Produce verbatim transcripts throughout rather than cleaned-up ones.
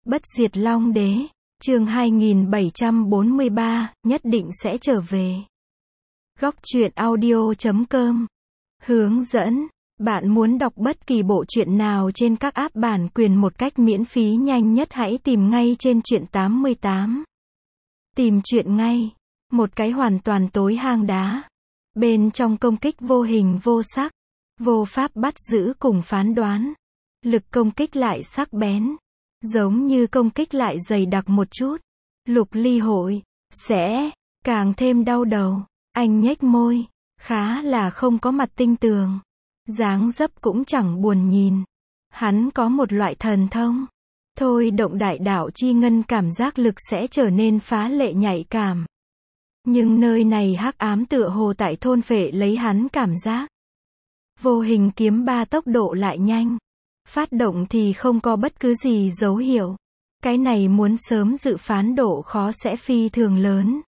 Bất diệt Long Đế, chương hai nghìn bảy trăm bốn mươi ba, nhất định sẽ trở về. Góc truyện audio chấm com. Hướng dẫn, bạn muốn đọc bất kỳ bộ truyện nào trên các app bản quyền một cách miễn phí nhanh nhất hãy tìm ngay trên truyện tám mươi tám. Tìm truyện ngay. Một cái hoàn toàn tối hang đá. Bên trong công kích vô hình vô sắc, vô pháp bắt giữ cùng phán đoán. Lực công kích lại sắc bén. Giống như công kích lại dày đặc một chút. Lục Ly hội, sẽ, càng thêm đau đầu. Anh nhếch môi, khá là không có mặt tinh tường. Dáng dấp cũng chẳng buồn nhìn. Hắn có một loại thần thông. Thôi động đại đạo chi ngân cảm giác lực sẽ trở nên phá lệ nhạy cảm. Nhưng nơi này hắc ám tựa hồ tại thôn phệ lấy hắn cảm giác. Vô hình kiếm ba tốc độ lại nhanh. Phát động thì không có bất cứ gì dấu hiệu. Cái này muốn sớm dự phán độ khó sẽ phi thường lớn.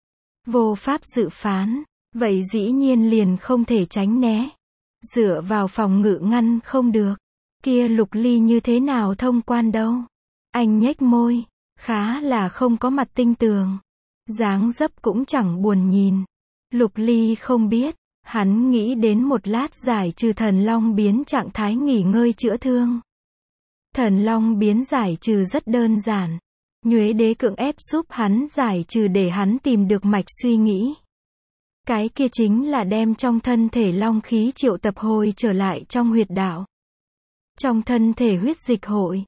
Vô pháp dự phán, vậy dĩ nhiên liền không thể tránh né. Dựa vào phòng ngự ngăn không được. Kia Lục Ly như thế nào thông quan đâu. Anh nhếch môi, khá là không có mặt tinh tường. Dáng dấp cũng chẳng buồn nhìn. Lục Ly không biết. Hắn nghĩ đến một lát giải trừ thần long biến trạng thái nghỉ ngơi chữa thương. Thần long biến giải trừ rất đơn giản. Nhuế Đế cưỡng ép giúp hắn giải trừ để hắn tìm được mạch suy nghĩ. Cái kia chính là đem trong thân thể long khí triệu tập hồi trở lại trong huyệt đạo. Trong thân thể huyết dịch hội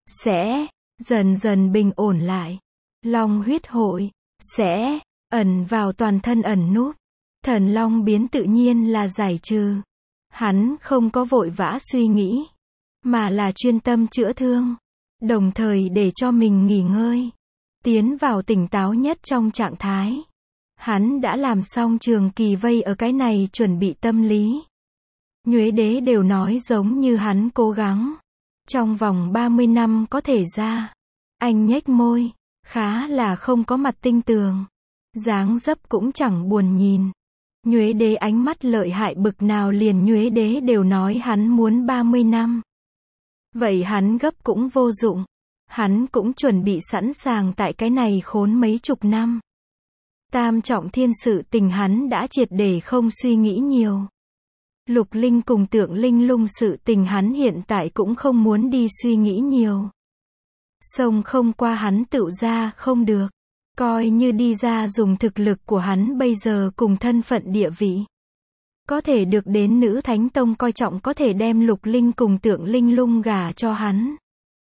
sẽ dần dần bình ổn lại. Long huyết hội sẽ ẩn vào toàn thân ẩn núp. Thần long biến tự nhiên là giải trừ. Hắn không có vội vã suy nghĩ, mà là chuyên tâm chữa thương, đồng thời để cho mình nghỉ ngơi, tiến vào tỉnh táo nhất trong trạng thái. Hắn đã làm xong trường kỳ vây ở cái này chuẩn bị tâm lý. Nhuế Đế đều nói giống như hắn cố gắng. Trong vòng ba mươi năm có thể ra. Anh nhếch môi, khá là không có mặt tinh tường. Dáng dấp cũng chẳng buồn nhìn. Nhuế Đế ánh mắt lợi hại bực nào liền Nhuế Đế đều nói hắn muốn ba mươi năm. Vậy hắn gấp cũng vô dụng. Hắn cũng chuẩn bị sẵn sàng tại cái này khốn mấy chục năm. Tam trọng thiên sự tình hắn đã triệt để không suy nghĩ nhiều. Lục Linh cùng Tượng Linh Lung sự tình hắn hiện tại cũng không muốn đi suy nghĩ nhiều. Sông không qua hắn tựu ra không được. Coi như đi ra dùng thực lực của hắn bây giờ cùng thân phận địa vị. Có thể được đến Nữ Thánh Tông coi trọng có thể đem Lục Linh cùng Tượng Linh Lung gả cho hắn.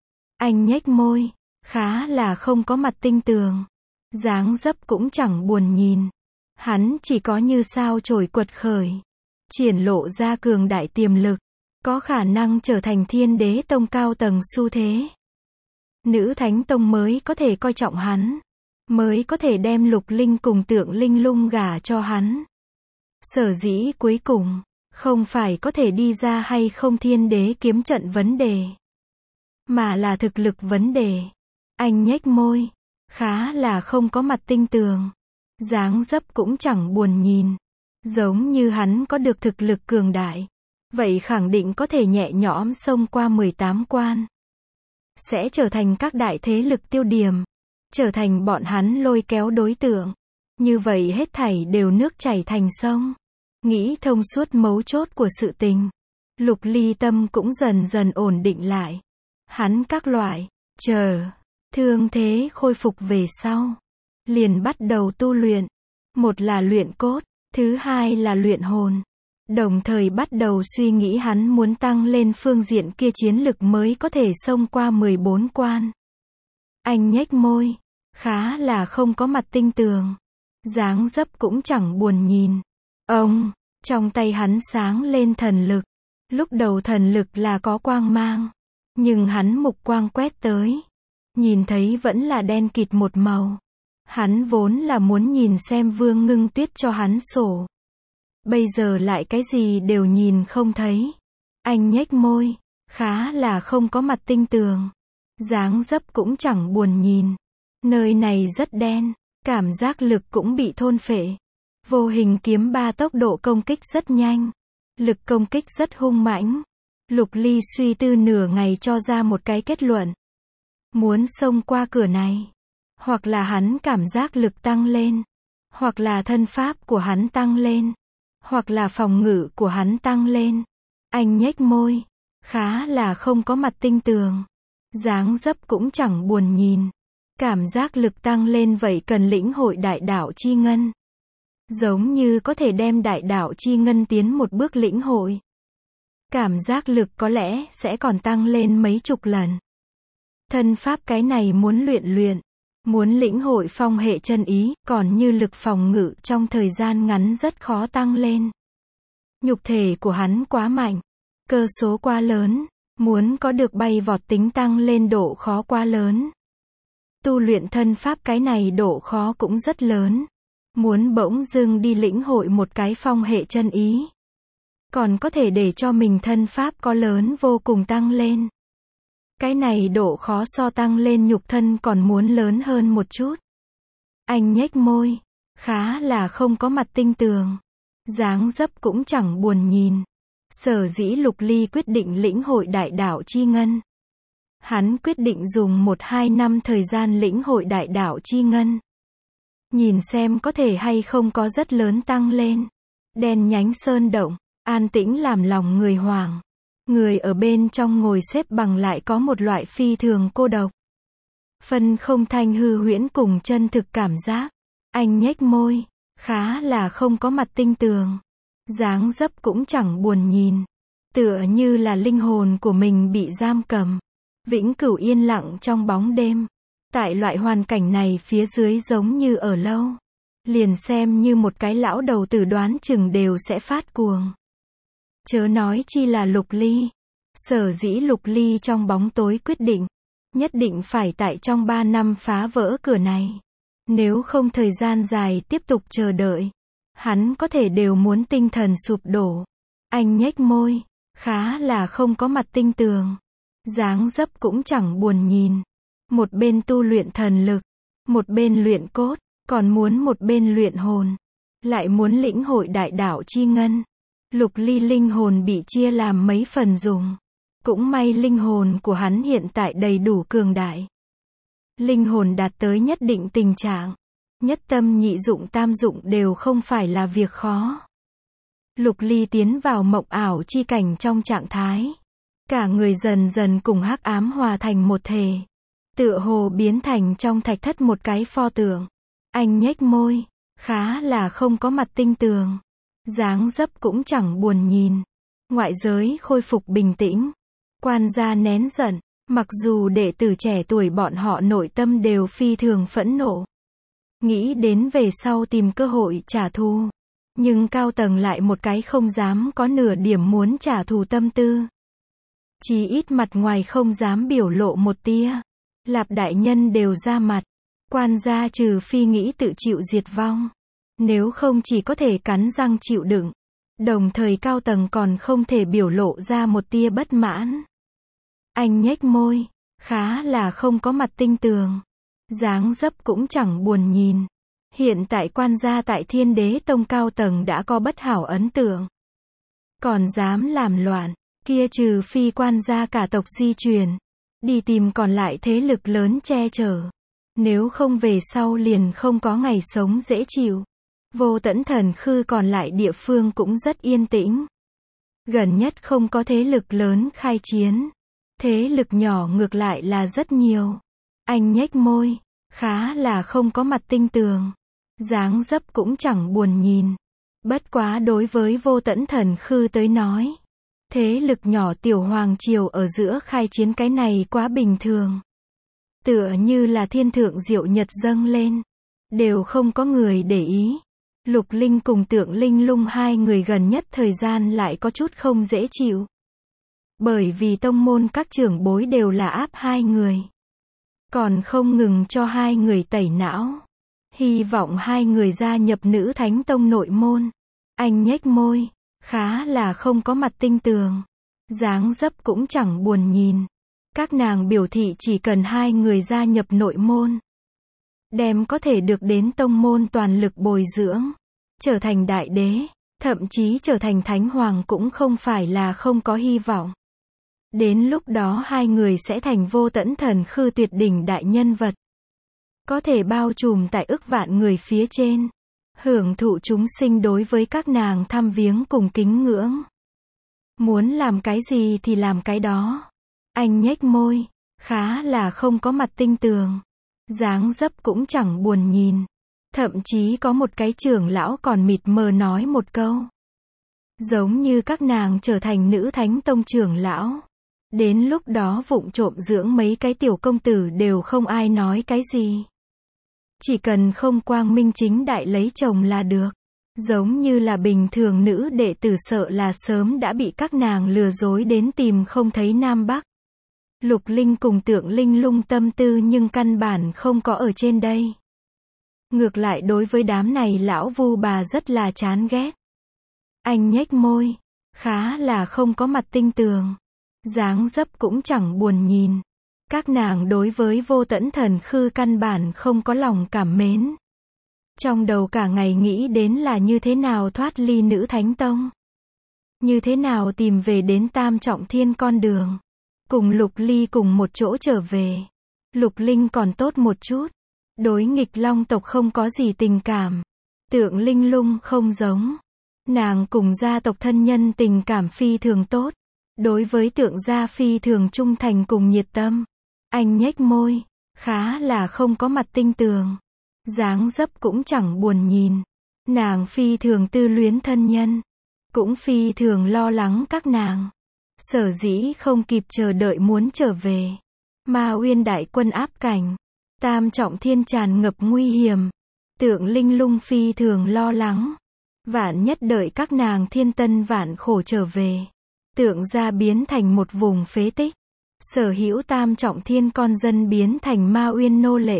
Anh nhếch môi, khá là không có mặt tinh tường. Dáng dấp cũng chẳng buồn nhìn. Hắn chỉ có như sao chổi quật khởi. Triển lộ ra cường đại tiềm lực. Có khả năng trở thành Thiên Đế Tông cao tầng xu thế. Nữ Thánh Tông mới có thể coi trọng hắn. Mới có thể đem Lục Linh cùng Tượng Linh Lung gả cho hắn. Sở dĩ cuối cùng, không phải có thể đi ra hay không Thiên Đế kiếm trận vấn đề. Mà là thực lực vấn đề. Anh nhếch môi. Khá là không có mặt tinh tường. Dáng dấp cũng chẳng buồn nhìn. Giống như hắn có được thực lực cường đại. Vậy khẳng định có thể nhẹ nhõm xông qua mười tám quan. Sẽ trở thành các đại thế lực tiêu điểm. Trở thành bọn hắn lôi kéo đối tượng. Như vậy hết thảy đều nước chảy thành sông. Nghĩ thông suốt mấu chốt của sự tình. Lục Ly tâm cũng dần dần ổn định lại. Hắn các loại, chờ, thương thế khôi phục về sau. Liền bắt đầu tu luyện. Một là luyện cốt, thứ hai là luyện hồn. Đồng thời bắt đầu suy nghĩ hắn muốn tăng lên phương diện kia chiến lực mới có thể xông qua mười bốn quan. Anh nhếch môi. Khá là không có mặt tinh tường. Dáng dấp cũng chẳng buồn nhìn. Ông, trong tay hắn sáng lên thần lực. Lúc đầu thần lực là có quang mang. Nhưng hắn mục quang quét tới. Nhìn thấy vẫn là đen kịt một màu. Hắn vốn là muốn nhìn xem Vương Ngưng Tuyết cho hắn sổ. Bây giờ lại cái gì đều nhìn không thấy. Anh nhếch môi. Khá là không có mặt tinh tường. Dáng dấp cũng chẳng buồn nhìn. Nơi này rất đen, cảm giác lực cũng bị thôn phệ. Vô hình kiếm ba tốc độ công kích rất nhanh. Lực công kích rất hung mãnh. Lục Ly suy tư nửa ngày cho ra một cái kết luận. muốn xông qua cửa này. Hoặc là hắn cảm giác lực tăng lên. Hoặc là thân pháp của hắn tăng lên. Hoặc là phòng ngự của hắn tăng lên. Anh nhếch môi. Khá là không có mặt tinh tường. Dáng dấp cũng chẳng buồn nhìn. Cảm giác lực tăng lên vậy cần lĩnh hội đại đạo chi ngân. Giống như có thể đem đại đạo chi ngân tiến một bước lĩnh hội. Cảm giác lực có lẽ sẽ còn tăng lên mấy chục lần. Thân pháp cái này muốn luyện luyện. Muốn lĩnh hội phong hệ chân ý, còn như lực phòng ngự trong thời gian ngắn rất khó tăng lên. Nhục thể của hắn quá mạnh. Cơ số quá lớn. Muốn có được bay vọt tính tăng lên độ khó quá lớn. Tu luyện thân pháp cái này độ khó cũng rất lớn. Muốn bỗng dưng đi lĩnh hội một cái phong hệ chân ý. Còn có thể để cho mình thân pháp có lớn vô cùng tăng lên. Cái này độ khó so tăng lên nhục thân còn muốn lớn hơn một chút. Anh nhếch môi. Khá là không có mặt tinh tường. Dáng dấp cũng chẳng buồn nhìn. Sở dĩ Lục Ly quyết định lĩnh hội đại đạo chi ngân. Hắn quyết định dùng một hai năm thời gian lĩnh hội đại đạo chi ngân. Nhìn xem có thể hay không có rất lớn tăng lên. Đen nhánh sơn động, an tĩnh làm lòng người hoảng. Người ở bên trong ngồi xếp bằng lại có một loại phi thường cô độc. Phân không thanh hư huyễn cùng chân thực cảm giác. Anh nhếch môi. Khá là không có mặt tinh tường. Dáng dấp cũng chẳng buồn nhìn. Tựa như là linh hồn của mình bị giam cầm. Vĩnh cửu yên lặng trong bóng đêm. Tại loại hoàn cảnh này phía dưới giống như ở lâu. Liền xem như một cái lão đầu tử đoán chừng đều sẽ phát cuồng. Chớ nói chi là Lục Ly. Sở dĩ Lục Ly trong bóng tối quyết định. Nhất định phải tại trong ba năm phá vỡ cửa này. Nếu không thời gian dài tiếp tục chờ đợi. Hắn có thể đều muốn tinh thần sụp đổ. Anh nhếch môi. Khá là không có mặt tinh tường. Dáng dấp cũng chẳng buồn nhìn. Một bên tu luyện thần lực. Một bên luyện cốt. Còn muốn một bên luyện hồn. Lại muốn lĩnh hội đại đạo chi ngân. Lục Ly linh hồn bị chia làm mấy phần dùng. Cũng may linh hồn của hắn hiện tại đầy đủ cường đại. Linh hồn đạt tới nhất định tình trạng. Nhất tâm nhị dụng tam dụng đều không phải là việc khó. Lục Ly tiến vào mộng ảo chi cảnh trong trạng thái. Cả người dần dần cùng hắc ám hòa thành một thể. Tựa hồ biến thành trong thạch thất một cái pho tượng. Anh nhếch môi. Khá là không có mặt tinh tường. Dáng dấp cũng chẳng buồn nhìn. Ngoại giới khôi phục bình tĩnh. Quan gia nén giận. Mặc dù đệ tử trẻ tuổi bọn họ nội tâm đều phi thường phẫn nộ. Nghĩ đến về sau tìm cơ hội trả thù. Nhưng cao tầng lại một cái không dám có nửa điểm muốn trả thù tâm tư. Chí ít mặt ngoài không dám biểu lộ một tia. Lạp đại nhân đều ra mặt. Quan gia trừ phi nghĩ tự chịu diệt vong. Nếu không chỉ có thể cắn răng chịu đựng. Đồng thời cao tầng còn không thể biểu lộ ra một tia bất mãn. Anh nhếch môi. Khá là không có mặt tinh tường. Dáng dấp cũng chẳng buồn nhìn. Hiện tại quan gia tại Thiên Đế Tông cao tầng đã có bất hảo ấn tượng. Còn dám làm loạn. Kia trừ phi quan gia cả tộc di truyền. Đi tìm còn lại thế lực lớn che chở. Nếu không về sau liền không có ngày sống dễ chịu. Vô Tẫn Thần Khư còn lại địa phương cũng rất yên tĩnh. Gần nhất không có thế lực lớn khai chiến. Thế lực nhỏ ngược lại là rất nhiều. Anh nhếch môi. Khá là không có mặt tinh tường. Dáng dấp cũng chẳng buồn nhìn. Bất quá đối với Vô Tẫn Thần Khư tới nói. Thế lực nhỏ tiểu hoàng triều ở giữa khai chiến cái này quá bình thường. Tựa như là thiên thượng diệu nhật dâng lên. Đều không có người để ý. Lục Linh cùng Tượng Linh Lung hai người gần nhất thời gian lại có chút không dễ chịu. Bởi vì tông môn các trưởng bối đều là áp hai người. Còn không ngừng cho hai người tẩy não. Hy vọng hai người gia nhập Nữ Thánh Tông nội môn. Anh nhếch môi. Khá là không có mặt tinh tường. Dáng dấp cũng chẳng buồn nhìn. Các nàng biểu thị chỉ cần hai người gia nhập nội môn. Đem có thể được đến tông môn toàn lực bồi dưỡng. Trở thành đại đế. Thậm chí trở thành thánh hoàng cũng không phải là không có hy vọng. Đến lúc đó hai người sẽ thành vô tẫn thần khư tuyệt đỉnh đại nhân vật. Có thể bao trùm tại ức vạn người phía trên. Hưởng thụ chúng sinh đối với các nàng thăm viếng cùng kính ngưỡng. Muốn làm cái gì thì làm cái đó. Anh nhếch môi, khá là không có mặt tinh tường. Dáng dấp cũng chẳng buồn nhìn. Thậm chí có một cái trưởng lão còn mịt mờ nói một câu. Giống như các nàng trở thành nữ thánh tông trưởng lão. Đến lúc đó vụng trộm dưỡng mấy cái tiểu công tử đều không ai nói cái gì. Chỉ cần không quang minh chính đại lấy chồng là được. Giống như là bình thường nữ đệ tử sợ là sớm đã bị các nàng lừa dối đến tìm không thấy Nam Bắc. Lục Linh cùng Tượng Linh lung tâm tư nhưng căn bản không có ở trên đây. Ngược lại đối với đám này lão vu bà rất là chán ghét. Anh nhếch môi, khá là không có mặt tinh tường. Dáng dấp cũng chẳng buồn nhìn. Các nàng đối với vô tẫn thần khư căn bản không có lòng cảm mến. Trong đầu cả ngày nghĩ đến là như thế nào thoát ly nữ thánh tông. Như thế nào tìm về đến tam trọng thiên con đường. Cùng Lục Ly cùng một chỗ trở về. Lục Linh còn tốt một chút. Đối nghịch long tộc không có gì tình cảm. Tượng Linh lung không giống. Nàng cùng gia tộc thân nhân tình cảm phi thường tốt. Đối với tượng gia phi thường trung thành cùng nhiệt tâm. Anh nhếch môi, khá là không có mặt tinh tường. Dáng dấp cũng chẳng buồn nhìn. Nàng phi thường tư luyến thân nhân. Cũng phi thường lo lắng các nàng. Sở dĩ không kịp chờ đợi muốn trở về. Ma Uyên đại quân áp cảnh. Tam trọng thiên tràn ngập nguy hiểm. Tượng Linh lung phi thường lo lắng. Vạn nhất đợi các nàng thiên tân vạn khổ trở về. Tượng gia biến thành một vùng phế tích. Sở hữu tam trọng thiên con dân biến thành Ma Uyên nô lệ.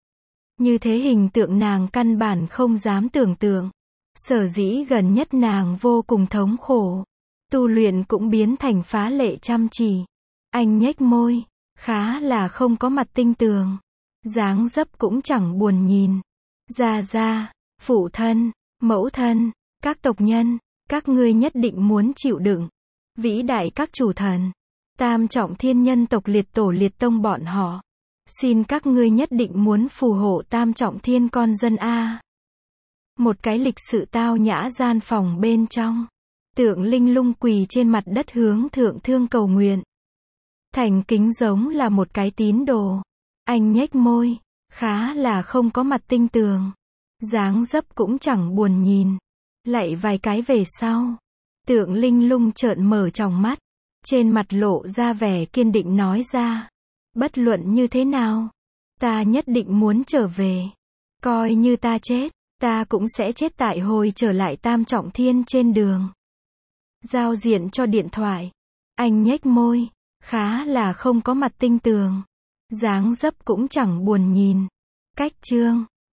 Như thế hình tượng nàng căn bản không dám tưởng tượng. Sở dĩ gần nhất nàng vô cùng thống khổ. Tu luyện cũng biến thành phá lệ chăm chỉ. Anh nhếch môi, khá là không có mặt tinh tường. Dáng dấp cũng chẳng buồn nhìn. Gia gia, phụ thân, mẫu thân, các tộc nhân, các ngươi nhất định muốn chịu đựng. Vĩ đại các chủ thần, tam trọng thiên nhân tộc liệt tổ liệt tông bọn họ. Xin các ngươi nhất định muốn phù hộ tam trọng thiên con dân A. Một cái lịch sự tao nhã gian phòng bên trong. Tượng Linh lung quỳ trên mặt đất hướng thượng thương cầu nguyện. Thành kính giống là một cái tín đồ. Anh nhếch môi, khá là không có mặt tinh tường. Dáng dấp cũng chẳng buồn nhìn. Lạy vài cái về sau. Tượng Linh lung trợn mở tròng mắt. Trên mặt lộ ra vẻ kiên định nói ra. Bất luận như thế nào. Ta nhất định muốn trở về. Coi như ta chết. Ta cũng sẽ chết tại hồi trở lại tam trọng thiên trên đường. Giao diện cho điện thoại. Anh nhếch môi. Khá là không có mặt tinh tường. Dáng dấp cũng chẳng buồn nhìn. Cách chương.